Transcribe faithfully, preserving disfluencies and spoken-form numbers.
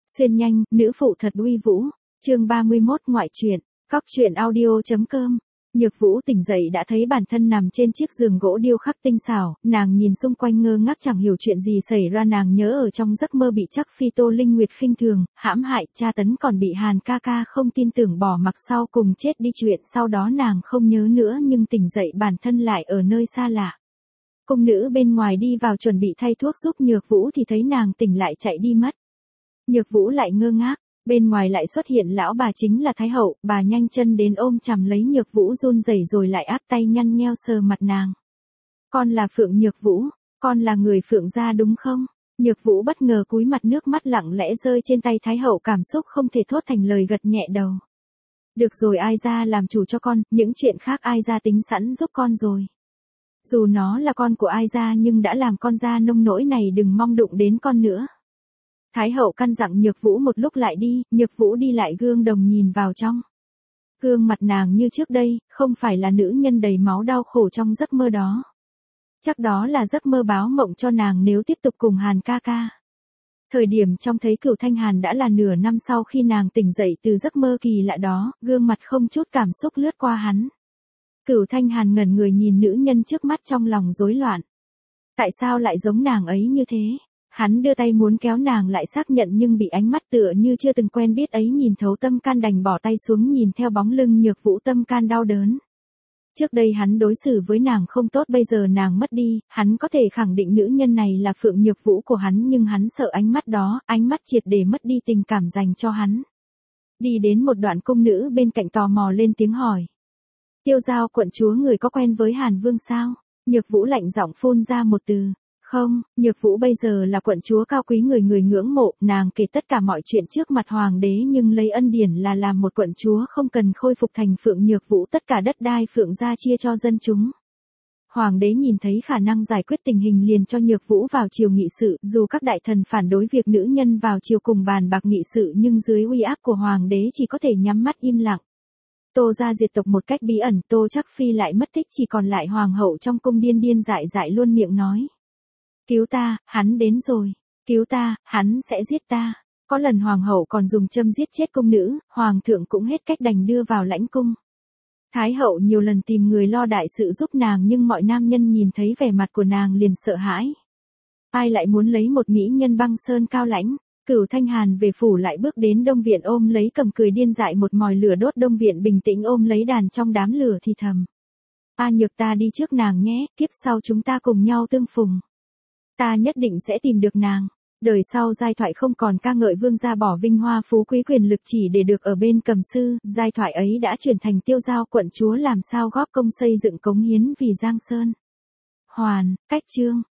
Xuyên nhanh, nữ phụ thật uy vũ. Chương ba mươi mốt ngoại truyện. Cóc truyện audio.com. Nhược Vũ tỉnh dậy đã thấy bản thân nằm trên chiếc giường gỗ điêu khắc tinh xảo, nàng nhìn xung quanh ngơ ngác chẳng hiểu chuyện gì xảy ra. Nàng nhớ ở trong giấc mơ bị Trác Phi Tô Linh Nguyệt khinh thường, hãm hại, tra tấn, còn bị Hàn ca ca không tin tưởng bỏ mặc sau cùng chết đi. Chuyện sau đó nàng không nhớ nữa, nhưng tỉnh dậy bản thân lại ở nơi xa lạ. Cung nữ bên ngoài đi vào chuẩn bị thay thuốc giúp Nhược Vũ thì thấy nàng tỉnh lại chạy đi mất. Nhược Vũ lại ngơ ngác. Bên ngoài lại xuất hiện lão bà chính là Thái Hậu, bà nhanh chân đến ôm chầm lấy Nhược Vũ run rẩy rồi lại áp tay nhăn nheo sờ mặt nàng. Con là Phượng Nhược Vũ, con là người Phượng gia đúng không? Nhược Vũ bất ngờ cúi mặt, nước mắt lặng lẽ rơi trên tay Thái Hậu, cảm xúc không thể thốt thành lời, gật nhẹ đầu. Được rồi, ai ra làm chủ cho con, những chuyện khác ai ra tính sẵn giúp con rồi. Dù nó là con của ai ra nhưng đã làm con ra nông nỗi này, đừng mong đụng đến con nữa. Thái Hậu căn dặn Nhược Vũ. Một lúc lại đi, Nhược Vũ đi lại gương đồng nhìn vào trong. Gương mặt nàng như trước đây, không phải là nữ nhân đầy máu đau khổ trong giấc mơ đó. Chắc đó là giấc mơ báo mộng cho nàng nếu tiếp tục cùng Hàn ca ca. Thời điểm trông thấy Cửu Thanh Hàn đã là nửa năm sau khi nàng tỉnh dậy từ giấc mơ kỳ lạ đó, gương mặt không chút cảm xúc lướt qua hắn. Cửu Thanh Hàn ngẩn người nhìn nữ nhân trước mắt trong lòng rối loạn. Tại sao lại giống nàng ấy như thế? Hắn đưa tay muốn kéo nàng lại xác nhận nhưng bị ánh mắt tựa như chưa từng quen biết ấy nhìn thấu tâm can, đành bỏ tay xuống nhìn theo bóng lưng Nhược Vũ, tâm can đau đớn. Trước đây hắn đối xử với nàng không tốt, bây giờ nàng mất đi, hắn có thể khẳng định nữ nhân này là Phượng Nhược Vũ của hắn, nhưng hắn sợ ánh mắt đó, ánh mắt triệt để mất đi tình cảm dành cho hắn. Đi đến một đoạn, cung nữ bên cạnh tò mò lên tiếng hỏi. Tiêu Giao quận chúa, người có quen với Hàn Vương sao? Nhược Vũ lạnh giọng phun ra một từ. Không, Nhược Vũ bây giờ là quận chúa cao quý, người người ngưỡng mộ, nàng kể tất cả mọi chuyện trước mặt hoàng đế, nhưng lấy ân điển là làm một quận chúa không cần khôi phục thành Phượng Nhược Vũ, tất cả đất đai Phượng gia chia cho dân chúng. Hoàng đế nhìn thấy khả năng giải quyết tình hình liền cho Nhược Vũ vào triều nghị sự, dù các đại thần phản đối việc nữ nhân vào triều cùng bàn bạc nghị sự, nhưng dưới uy áp của hoàng đế chỉ có thể nhắm mắt im lặng. Tô gia diệt tộc một cách bí ẩn, Tô Trác Phi lại mất tích, chỉ còn lại hoàng hậu trong cung điên điên dại dại luôn miệng nói. Cứu ta, hắn đến rồi. Cứu ta, hắn sẽ giết ta. Có lần hoàng hậu còn dùng châm giết chết cung nữ, hoàng thượng cũng hết cách đành đưa vào lãnh cung. Thái hậu nhiều lần tìm người lo đại sự giúp nàng, nhưng mọi nam nhân nhìn thấy vẻ mặt của nàng liền sợ hãi. Ai lại muốn lấy một mỹ nhân băng sơn cao lãnh? Cửu Thanh Hàn về phủ lại bước đến Đông Viện, ôm lấy cầm cười điên dại một mồi lửa đốt. Đông Viện bình tĩnh ôm lấy đàn trong đám lửa thì thầm. A Nhược, ta đi trước nàng nhé, kiếp sau chúng ta cùng nhau tương phùng. Ta nhất định sẽ tìm được nàng. Đời sau giai thoại không còn ca ngợi vương gia bỏ vinh hoa phú quý quyền lực chỉ để được ở bên cầm sư, giai thoại ấy đã chuyển thành Tiêu Giao quận chúa làm sao góp công xây dựng cống hiến vì Giang Sơn. Hoàn, cách chương.